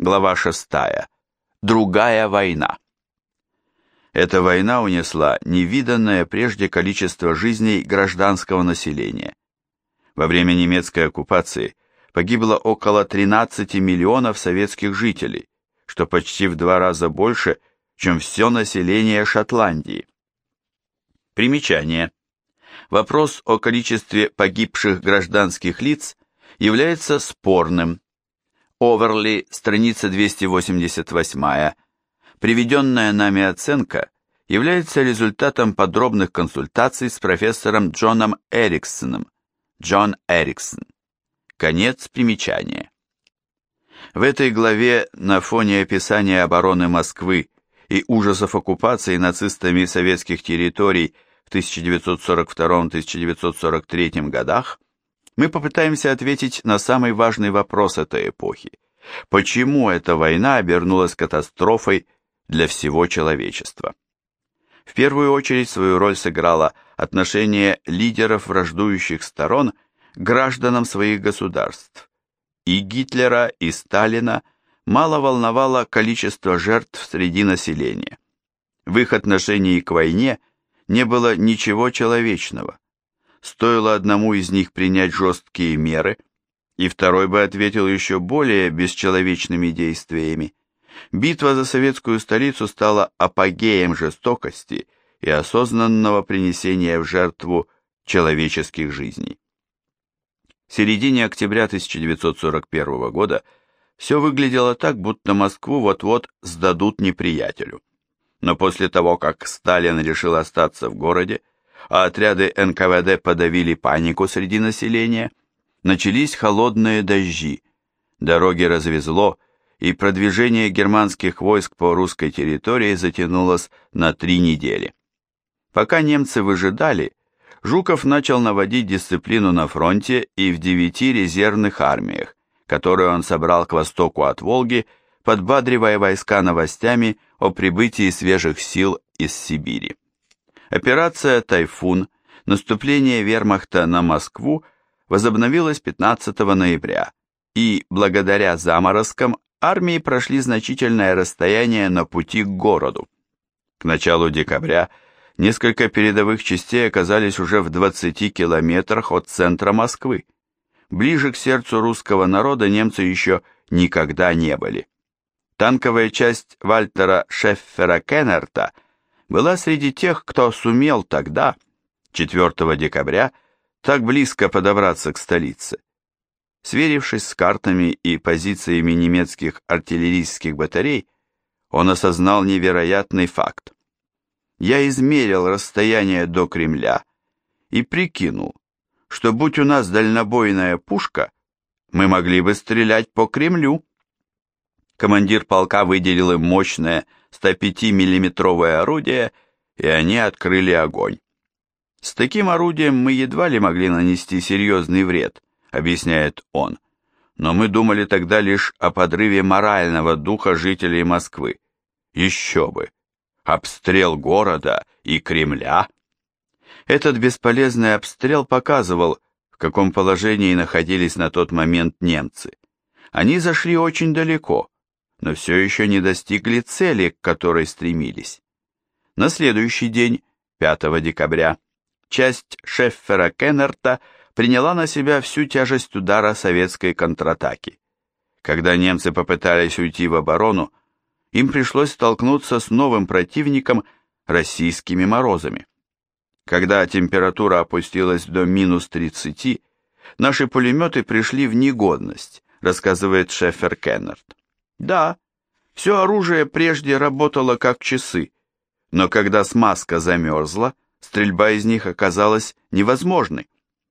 глава 6. Другая война. Эта война унесла невиданное прежде количество жизней гражданского населения. Во время немецкой оккупации погибло около 13 миллионов советских жителей, что почти в 2 раза больше, чем все население Шотландии. Примечание. Вопрос о количестве погибших гражданских лиц является спорным. Оверли, страница 288. Приведенная нами оценка является результатом подробных консультаций с профессором Джоном Эриксоном. Джон Эриксон. Конец примечания. В этой главе на фоне описания обороны Москвы и ужасов оккупации нацистами советских территорий в 1942-1943 годах мы попытаемся ответить на самый важный вопрос этой эпохи. Почему эта война обернулась катастрофой для всего человечества? В первую очередь свою роль сыграло отношение лидеров враждующих сторон к гражданам своих государств. И Гитлера, и Сталина мало волновало количество жертв среди населения. В их отношении к войне не было ничего человечного. Стоило одному из них принять жесткие меры, и второй бы ответил еще более бесчеловечными действиями. Битва за советскую столицу стала апогеем жестокости и осознанного принесения в жертву человеческих жизней. В середине октября 1941 года все выглядело так, будто Москву вот-вот сдадут неприятелю. Но после того, как Сталин решил остаться в городе, а отряды НКВД подавили панику среди населения, начались холодные дожди, дороги развезло, и продвижение германских войск по русской территории затянулось на 3 недели. Пока немцы выжидали, Жуков начал наводить дисциплину на фронте и в 9 резервных армиях, которые он собрал к востоку от Волги, подбадривая войска новостями о прибытии свежих сил из Сибири. Операция «Тайфун», наступление вермахта на Москву, возобновилась 15 ноября, и, благодаря заморозкам, армии прошли значительное расстояние на пути к городу. К началу декабря несколько передовых частей оказались уже в 20 километрах от центра Москвы. Ближе к сердцу русского народа немцы еще никогда не были. Танковая часть Вальтера Шеффера-Кеннерта была среди тех, кто сумел тогда, 4 декабря, так близко подобраться к столице. Сверившись с картами и позициями немецких артиллерийских батарей, он осознал невероятный факт. Я измерил расстояние до Кремля и прикинул, что будь у нас дальнобойная пушка, мы могли бы стрелять по Кремлю. Командир полка выделил им мощное 105-миллиметровое орудие, и они открыли огонь. С таким орудием мы едва ли могли нанести серьезный вред, объясняет он, но мы думали тогда лишь о подрыве морального духа жителей Москвы. Еще бы! Обстрел города и Кремля! Этот бесполезный обстрел показывал, в каком положении находились на тот момент немцы. Они зашли очень далеко, но все еще не достигли цели, к которой стремились. На следующий день, 5 декабря, часть Шеффера-Кеннерта приняла на себя всю тяжесть удара советской контратаки. Когда немцы попытались уйти в оборону, им пришлось столкнуться с новым противником – российскими морозами. Когда температура опустилась до -30, наши пулеметы пришли в негодность, рассказывает Шеффер-Кеннерт. Да, все оружие прежде работало как часы, но когда смазка замерзла, стрельба из них оказалась невозможной.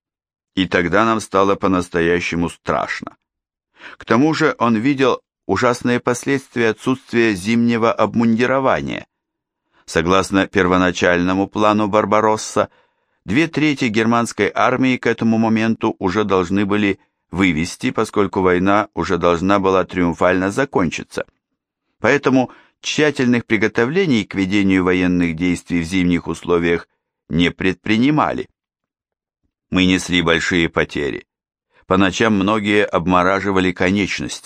И тогда нам стало по-настоящему страшно. К тому же он видел ужасные последствия отсутствия зимнего обмундирования. Согласно первоначальному плану Барбаросса, 2/3 германской армии к этому моменту уже должны были вывести, поскольку война уже должна была триумфально закончиться. Поэтому тщательных приготовлений к ведению военных действий в зимних условиях не предпринимали. Мы несли большие потери. По ночам многие обмораживали конечности,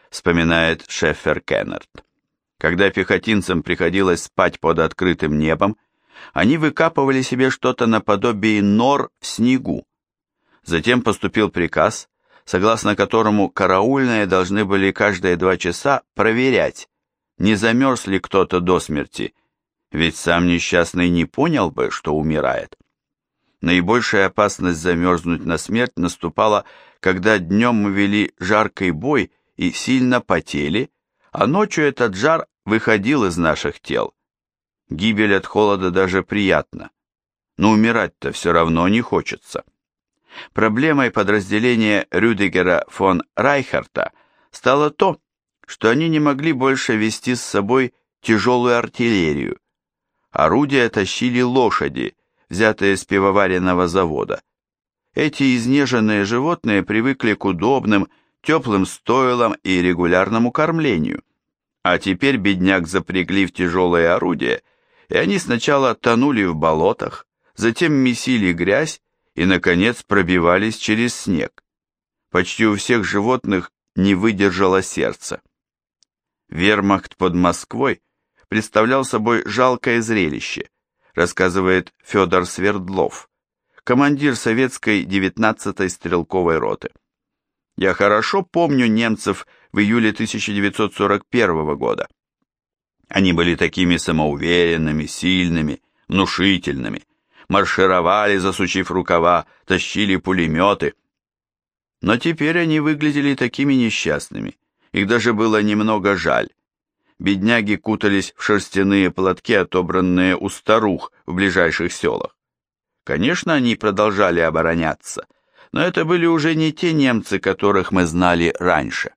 вспоминает Шеффер Кеннард. Когда пехотинцам приходилось спать под открытым небом, они выкапывали себе что-то наподобие нор в снегу. Затем поступил приказ, согласно которому караульные должны были каждые 2 часа проверять, не замерз ли кто-то до смерти, ведь сам несчастный не понял бы, что умирает. Наибольшая опасность замерзнуть на смерть наступала, когда днем мы вели жаркий бой и сильно потели, а ночью этот жар выходил из наших тел. Гибель от холода даже приятна, но умирать-то все равно не хочется. Проблемой подразделения Рюдигера фон Райхарта стало то, что они не могли больше вести с собой тяжелую артиллерию. Орудия тащили лошади, взятые с пивоваренного завода. Эти изнеженные животные привыкли к удобным, теплым стойлам и регулярному кормлению. А теперь бедняк запрягли в тяжелые орудия, и они сначала тонули в болотах, затем месили грязь и, наконец, пробивались через снег. Почти у всех животных не выдержало сердце. Вермахт под Москвой представлял собой жалкое зрелище, рассказывает Федор Свердлов, командир советской 19-й стрелковой роты. Я хорошо помню немцев в июле 1941 года. Они были такими самоуверенными, сильными, внушительными, маршировали, засучив рукава, тащили пулеметы. Но теперь они выглядели такими несчастными, их даже было немного жаль. Бедняги кутались в шерстяные платки, отобранные у старух в ближайших селах. Конечно, они продолжали обороняться, но это были уже не те немцы, которых мы знали раньше.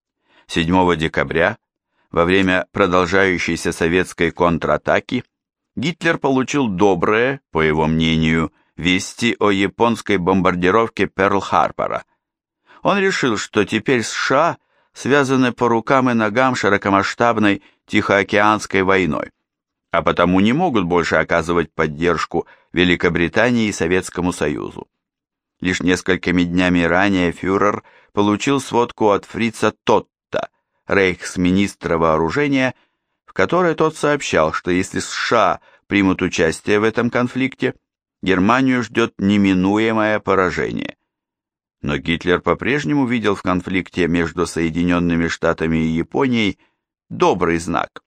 7 декабря, во время продолжающейся советской контратаки, Гитлер получил добрые, по его мнению, вести о японской бомбардировке Перл-Харбора. Он решил, что теперь США связаны по рукам и ногам широкомасштабной Тихоокеанской войной, а потому не могут больше оказывать поддержку Великобритании и Советскому Союзу. Лишь несколькими днями ранее фюрер получил сводку от фрица Тотта, рейхсминистра вооружения, в которой тот сообщал, что если США примут участие в этом конфликте, Германию ждет неминуемое поражение. Но Гитлер по-прежнему видел в конфликте между Соединенными Штатами и Японией добрый знак.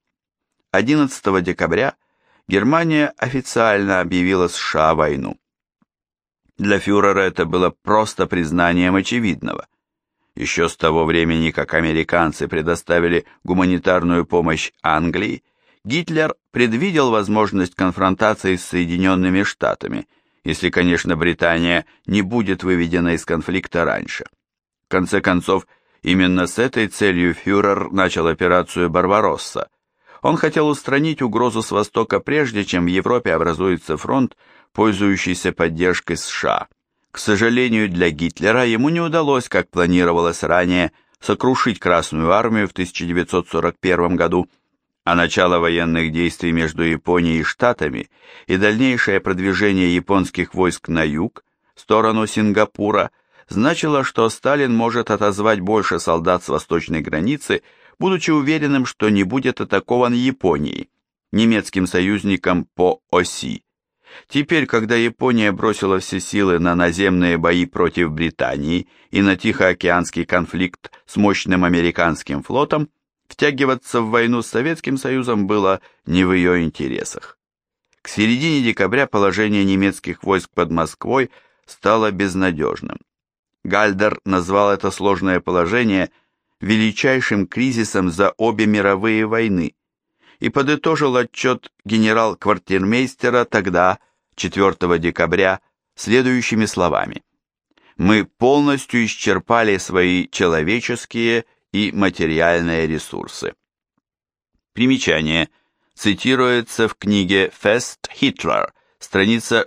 11 декабря Германия официально объявила США войну. Для фюрера это было просто признанием очевидного. Еще с того времени, как американцы предоставили гуманитарную помощь Англии, Гитлер предвидел возможность конфронтации с Соединенными Штатами, если, конечно, Британия не будет выведена из конфликта раньше. В конце концов, именно с этой целью фюрер начал операцию «Барбаросса». Он хотел устранить угрозу с востока прежде, чем в Европе образуется фронт, пользующийся поддержкой США. К сожалению для Гитлера, ему не удалось, как планировалось ранее, сокрушить Красную армию в 1941 году, а начало военных действий между Японией и Штатами и дальнейшее продвижение японских войск на юг, в сторону Сингапура, значило, что Сталин может отозвать больше солдат с восточной границы, будучи уверенным, что не будет атакован Японией, немецким союзником по оси. Теперь, когда Япония бросила все силы на наземные бои против Британии и на Тихоокеанский конфликт с мощным американским флотом, втягиваться в войну с Советским Союзом было не в ее интересах. К середине декабря положение немецких войск под Москвой стало безнадежным. Гальдер назвал это сложное положение величайшим кризисом за обе мировые войны и подытожил отчет генерал-квартирмейстера тогда, 4 декабря, следующими словами: «Мы полностью исчерпали свои человеческие и материальные ресурсы». Примечание. Цитируется в книге «Фест Хитлер», страница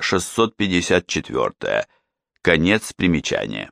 654. Конец примечания.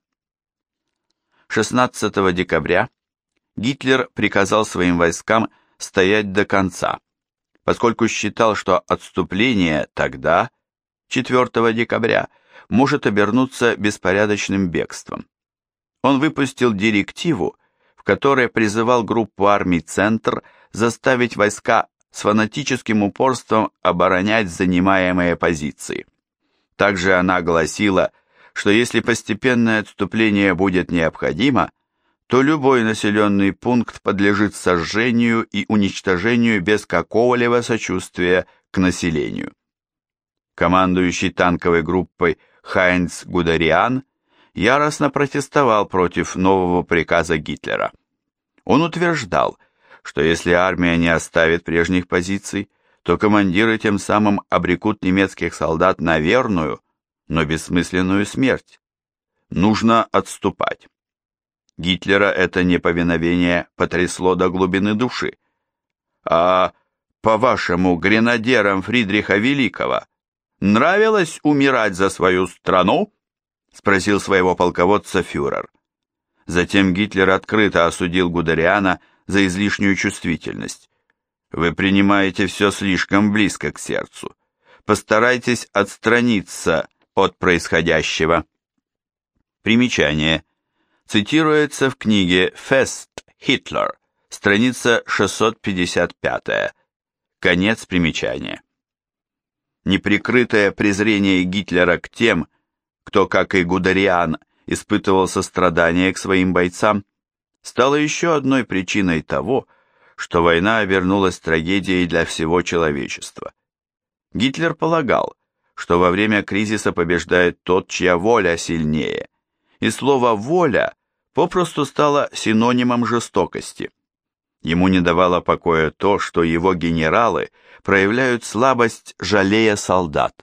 16 декабря Гитлер приказал своим войскам стоять до конца, поскольку считал, что отступление тогда, 4 декабря, может обернуться беспорядочным бегством. Он выпустил директиву, в в которой призывал группу армий «Центр» заставить войска с фанатическим упорством оборонять занимаемые позиции. Также она гласила, что если постепенное отступление будет необходимо, то любой населенный пункт подлежит сожжению и уничтожению без какого-либо сочувствия к населению. Командующий танковой группой Хайнц Гудериан яростно протестовал против нового приказа Гитлера. Он утверждал, что если армия не оставит прежних позиций, то командиры тем самым обрекут немецких солдат на верную, но бессмысленную смерть. Нужно отступать. Гитлера это неповиновение потрясло до глубины души. А по-вашему, гренадерам Фридриха Великого нравилось умирать за свою страну? Спросил своего полководца фюрер. Затем Гитлер открыто осудил Гудериана за излишнюю чувствительность. Вы принимаете все слишком близко к сердцу. Постарайтесь отстраниться от происходящего. Примечание. Цитируется в книге «Фест Хитлер», страница 655. Конец примечания. Неприкрытое презрение Гитлера к тем, кто, как и Гудериан, испытывал сострадание к своим бойцам, стало еще одной причиной того, что война обернулась трагедией для всего человечества. Гитлер полагал, что во время кризиса побеждает тот, чья воля сильнее, и слово «воля» попросту стало синонимом жестокости. Ему не давало покоя то, что его генералы проявляют слабость, жалея солдат.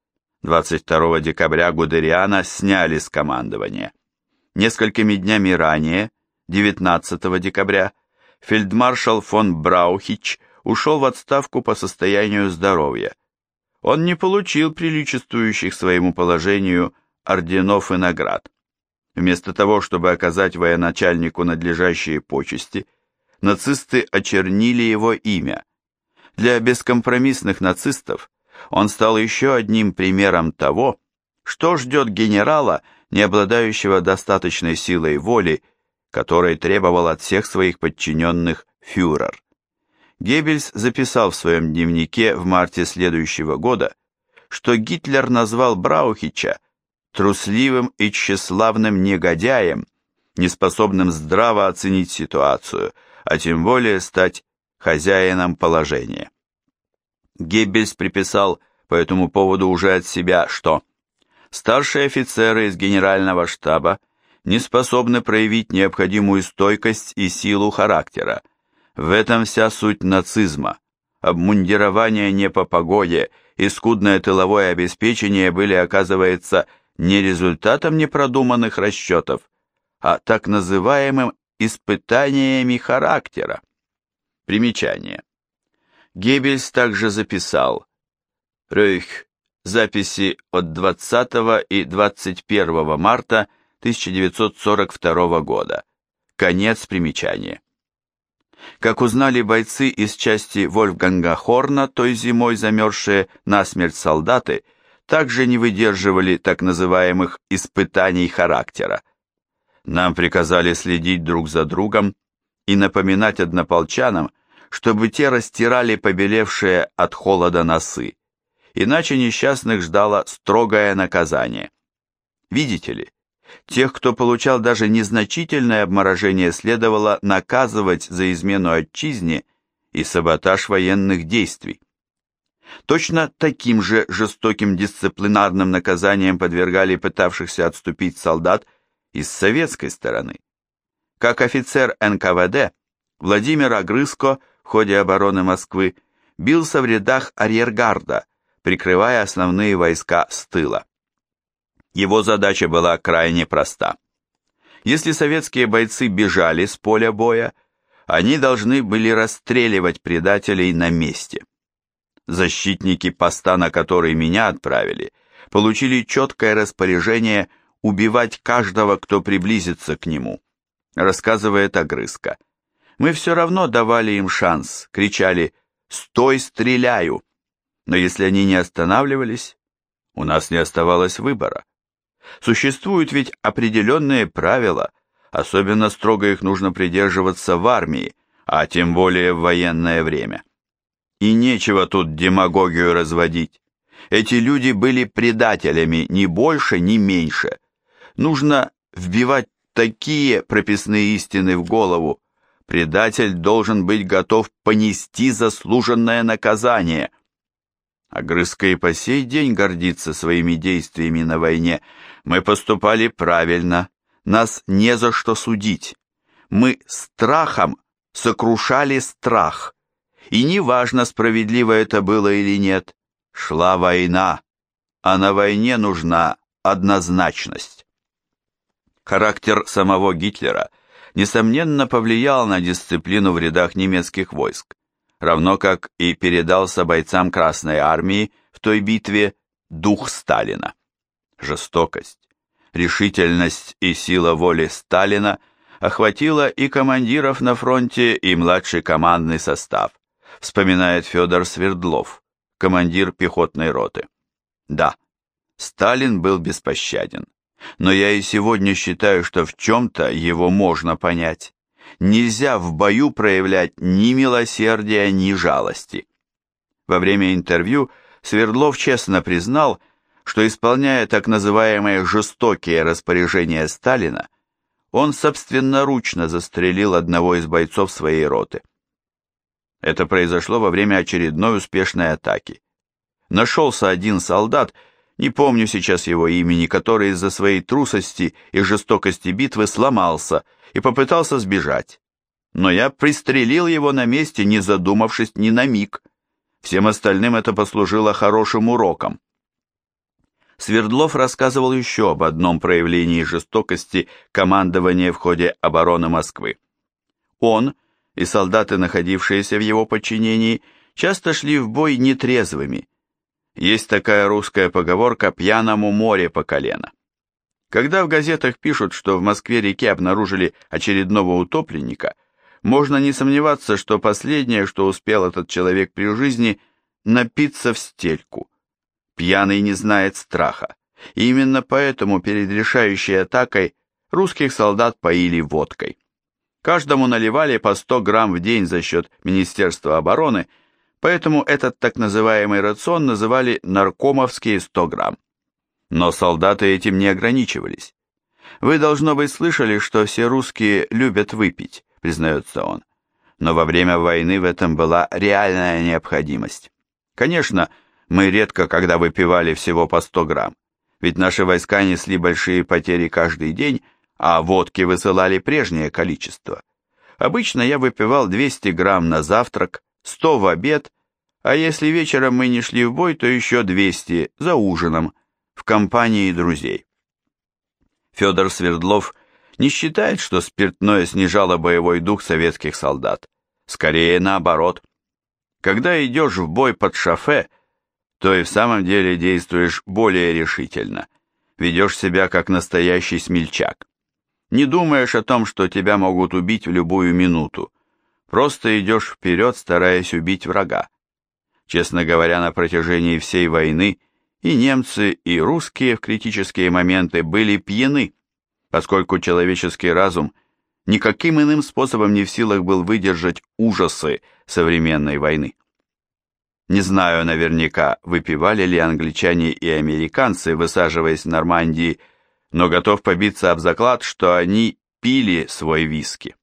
22 декабря Гудериана сняли с командования. Несколькими днями ранее, 19 декабря, фельдмаршал фон Браухич ушел в отставку по состоянию здоровья. Он не получил приличествующих своему положению орденов и наград. Вместо того, чтобы оказать военачальнику надлежащие почести, нацисты очернили его имя. Для бескомпромиссных нацистов он стал еще одним примером того, что ждет генерала, не обладающего достаточной силой воли, которой требовал от всех своих подчиненных фюрер. Геббельс записал в своем дневнике в марте следующего года, что Гитлер назвал Браухича трусливым и тщеславным негодяем, неспособным здраво оценить ситуацию, а тем более стать хозяином положения. Геббельс приписал по этому поводу уже от себя, что старшие офицеры из генерального штаба не способны проявить необходимую стойкость и силу характера. В этом вся суть нацизма. Обмундирование не по погоде и скудное тыловое обеспечение были, оказывается, не результатом непродуманных расчетов, а так называемым испытаниями характера. Примечание. Геббельс также записал Рёйх, записи от 20 и 21 марта 1942 года. Конец примечания. Как узнали бойцы из части Вольфганга Хорна, той зимой замерзшие насмерть солдаты, также не выдерживали так называемых испытаний характера. Нам приказали следить друг за другом и напоминать однополчанам, чтобы те растирали побелевшие от холода носы, иначе несчастных ждало строгое наказание. Видите ли, тех, кто получал даже незначительное обморожение, следовало наказывать за измену отчизне и саботаж военных действий. Точно таким же жестоким дисциплинарным наказанием подвергали пытавшихся отступить солдат и с советской стороны. Как офицер НКВД, Владимир Огрызко в ходе обороны Москвы бился в рядах арьергарда, прикрывая основные войска с тыла. Его задача была крайне проста. Если советские бойцы бежали с поля боя, они должны были расстреливать предателей на месте. Защитники поста, на который меня отправили, получили четкое распоряжение убивать каждого, кто приблизится к нему, рассказывает Огрызко. Мы все равно давали им шанс, кричали «Стой, стреляю!», но если они не останавливались, у нас не оставалось выбора. Существуют ведь определенные правила, Особенно строго их нужно придерживаться в армии, а тем более в военное время. И нечего тут демагогию разводить. Эти люди были предателями, ни больше, ни меньше. Нужно вбивать такие прописные истины в голову. Предатель должен быть готов понести заслуженное наказание. Огрызка и по сей день гордится своими действиями на войне. Мы поступали правильно, нас не за что судить. Мы страхом сокрушали страх. И неважно, справедливо это было или нет, шла война, а на войне нужна однозначность. Характер самого Гитлера, несомненно, повлиял на дисциплину в рядах немецких войск, равно как и передался бойцам Красной Армии в той битве дух Сталина. Жестокость, решительность и сила воли Сталина охватила и командиров на фронте, и младший командный состав, вспоминает Федор Свердлов, командир пехотной роты. Да, Сталин был беспощаден, но я и сегодня считаю, что в чем-то его можно понять. Нельзя в бою проявлять ни милосердия, ни жалости. Во время интервью Свердлов честно признал, что, исполняя так называемые жестокие распоряжения Сталина, он собственноручно застрелил одного из бойцов своей роты. Это произошло во время очередной успешной атаки. Нашелся один солдат, не помню сейчас его имени, который из-за своей трусости и жестокости битвы сломался и попытался сбежать. Но я пристрелил его на месте, не задумавшись ни на миг. Всем остальным это послужило хорошим уроком. Свердлов рассказывал еще об одном проявлении жестокости командования в ходе обороны Москвы. Он и солдаты, находившиеся в его подчинении, часто шли в бой нетрезвыми. Есть такая русская поговорка «пьяному море по колено». Когда в газетах пишут, что в Москве-реке обнаружили очередного утопленника, можно не сомневаться, что последнее, что успел этот человек при жизни, напиться в стельку. Пьяный не знает страха, и именно поэтому перед решающей атакой русских солдат поили водкой. Каждому наливали по 100 грамм в день за счет Министерства обороны, поэтому этот так называемый рацион называли наркомовские 100 грамм. Но солдаты этим не ограничивались. Вы, должно быть, слышали, что все русские любят выпить, признается он. Но во время войны в этом была реальная необходимость. Конечно, мы редко когда выпивали всего по 100 грамм, ведь наши войска несли большие потери каждый день, а водки высылали прежнее количество. Обычно я выпивал 200 грамм на завтрак, 100 в обед, а если вечером мы не шли в бой, то еще 200 за ужином, в компании друзей. Федор Свердлов не считает, что спиртное снижало боевой дух советских солдат. Скорее наоборот. Когда идешь в бой под шофе, то и в самом деле действуешь более решительно, ведешь себя как настоящий смельчак. Не думаешь о том, что тебя могут убить в любую минуту, просто идешь вперед, стараясь убить врага. Честно говоря, на протяжении всей войны и немцы, и русские в критические моменты были пьяны, поскольку человеческий разум никаким иным способом не в силах был выдержать ужасы современной войны. Не знаю наверняка, выпивали ли англичане и американцы, высаживаясь в Нормандии, но готов побиться об заклад, что они пили свой виски.